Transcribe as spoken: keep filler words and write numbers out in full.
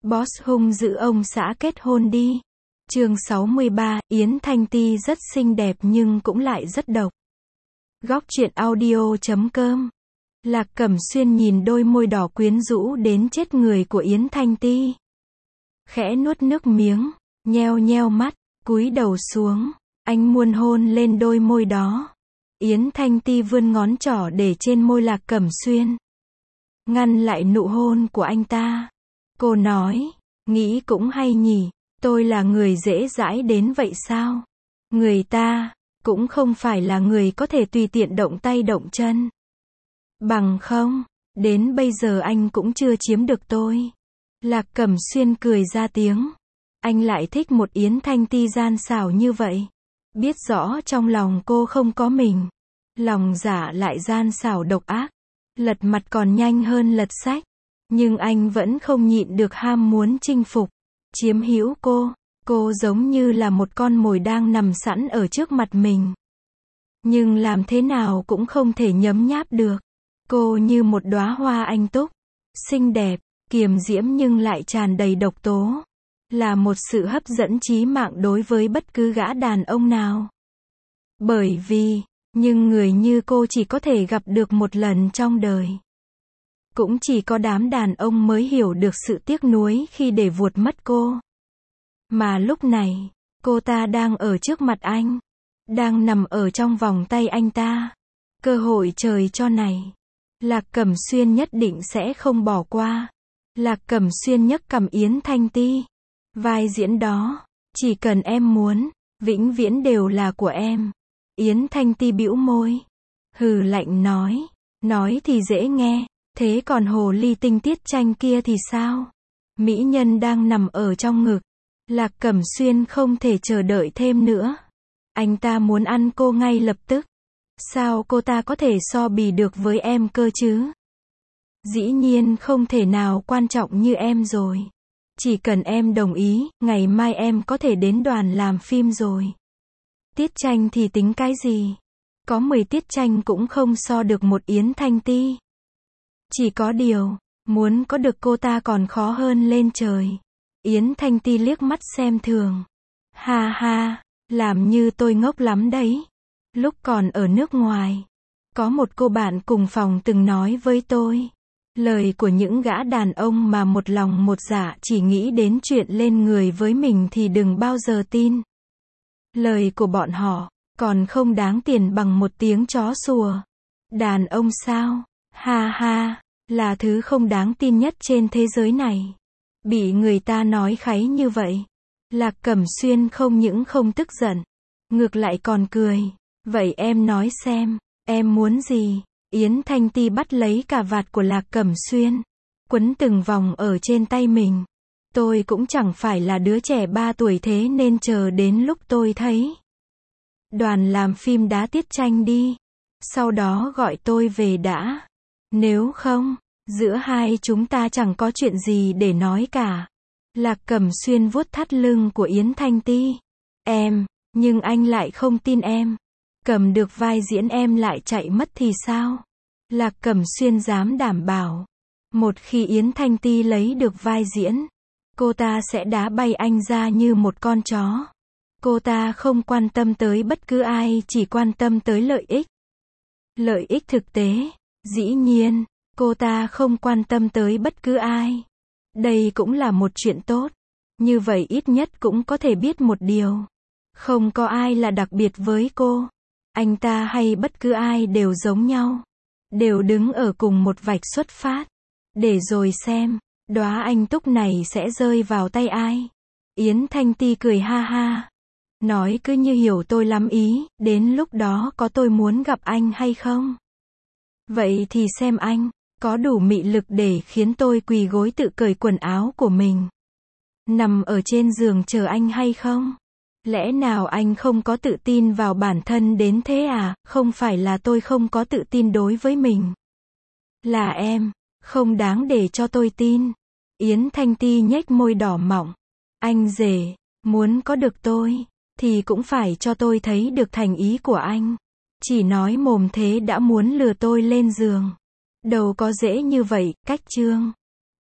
Boss hung dữ ông xã kết hôn đi. Chương sáu mươi ba, Yến Thanh Ti rất xinh đẹp nhưng cũng lại rất độc. Góc truyện audio chấm com. Lạc Cẩm Xuyên nhìn đôi môi đỏ quyến rũ đến chết người của Yến Thanh Ti. Khẽ nuốt nước miếng, nheo nheo mắt, cúi đầu xuống, anh muốn hôn lên đôi môi đó. Yến Thanh Ti vươn ngón trỏ để trên môi Lạc Cẩm Xuyên, ngăn lại nụ hôn của anh ta. Cô nói, nghĩ cũng hay nhỉ, tôi là người dễ dãi đến vậy sao? Người ta, cũng không phải là người có thể tùy tiện động tay động chân. Bằng không, đến bây giờ anh cũng chưa chiếm được tôi. Lạc Cẩm Xuyên cười ra tiếng. Anh lại thích một Yến Thanh Ti gian xảo như vậy. Biết rõ trong lòng cô không có mình. Lòng dạ lại gian xảo độc ác. Lật mặt còn nhanh hơn lật sách. Nhưng anh vẫn không nhịn được ham muốn chinh phục, chiếm hữu cô. Cô giống như là một con mồi đang nằm sẵn ở trước mặt mình. Nhưng làm thế nào cũng không thể nhấm nháp được. Cô như một đóa hoa anh túc, xinh đẹp, kiềm diễm nhưng lại tràn đầy độc tố. Là một sự hấp dẫn chí mạng đối với bất cứ gã đàn ông nào. Bởi vì, nhưng người như cô chỉ có thể gặp được một lần trong đời. Cũng chỉ có đám đàn ông mới hiểu được sự tiếc nuối khi để vuột mất cô. Mà lúc này, cô ta đang ở trước mặt anh. Đang nằm ở trong vòng tay anh ta. Cơ hội trời cho này. Lạc Cẩm Xuyên nhất định sẽ không bỏ qua. Lạc Cẩm Xuyên nhấc cằm Yến Thanh Ti. Vai diễn đó, chỉ cần em muốn, vĩnh viễn đều là của em. Yến Thanh Ti bĩu môi. Hừ lạnh nói. Nói thì dễ nghe. Thế còn hồ ly tinh Tiết Tranh kia thì sao? Mỹ nhân đang nằm ở trong ngực. Lạc Cẩm Xuyên không thể chờ đợi thêm nữa. Anh ta muốn ăn cô ngay lập tức. Sao cô ta có thể so bì được với em cơ chứ? Dĩ nhiên không thể nào quan trọng như em rồi. Chỉ cần em đồng ý, ngày mai em có thể đến đoàn làm phim rồi. Tiết Tranh thì tính cái gì? Có mười Tiết Tranh cũng không so được một Yến Thanh Ti. Chỉ có điều, muốn có được cô ta còn khó hơn lên trời. Yến Thanh Ti liếc mắt xem thường. Ha ha, làm như tôi ngốc lắm đấy. Lúc còn ở nước ngoài, có một cô bạn cùng phòng từng nói với tôi. Lời của những gã đàn ông mà một lòng một dạ chỉ nghĩ đến chuyện lên người với mình thì đừng bao giờ tin. Lời của bọn họ, còn không đáng tiền bằng một tiếng chó sủa. Đàn ông sao? Ha ha, là thứ không đáng tin nhất trên thế giới này. Bị người ta nói kháy như vậy. Lạc Cẩm Xuyên không những không tức giận, ngược lại còn cười. Vậy em nói xem, em muốn gì? Yến Thanh Ti bắt lấy cà vạt của Lạc Cẩm Xuyên, quấn từng vòng ở trên tay mình. Tôi cũng chẳng phải là đứa trẻ ba tuổi thế nên chờ đến lúc tôi thấy đoàn làm phim đá Tiết Tranh đi. Sau đó gọi tôi về đã. Nếu không, giữa hai chúng ta chẳng có chuyện gì để nói cả. Lạc Cẩm Xuyên vuốt thắt lưng của Yến Thanh Ti. Em, nhưng anh lại không tin em. Cầm được vai diễn em lại chạy mất thì sao? Lạc Cẩm Xuyên dám đảm bảo. Một khi Yến Thanh Ti lấy được vai diễn, cô ta sẽ đá bay anh ra như một con chó. Cô ta không quan tâm tới bất cứ ai, chỉ quan tâm tới lợi ích. Lợi ích thực tế. Dĩ nhiên, cô ta không quan tâm tới bất cứ ai. Đây cũng là một chuyện tốt. Như vậy ít nhất cũng có thể biết một điều. Không có ai là đặc biệt với cô. Anh ta hay bất cứ ai đều giống nhau. Đều đứng ở cùng một vạch xuất phát. Để rồi xem, đóa anh túc này sẽ rơi vào tay ai. Yến Thanh Ti cười ha ha. Nói cứ như hiểu tôi lắm ý, đến lúc đó có tôi muốn gặp anh hay không? Vậy thì xem anh, có đủ mị lực để khiến tôi quỳ gối tự cởi quần áo của mình. Nằm ở trên giường chờ anh hay không? Lẽ nào anh không có tự tin vào bản thân đến thế à? Không phải là tôi không có tự tin đối với mình. Là em, không đáng để cho tôi tin. Yến Thanh Ti nhếch môi đỏ mọng. Anh rể, muốn có được tôi, thì cũng phải cho tôi thấy được thành ý của anh. Chỉ nói mồm thế đã muốn lừa tôi lên giường. Đâu có dễ như vậy, cách chương.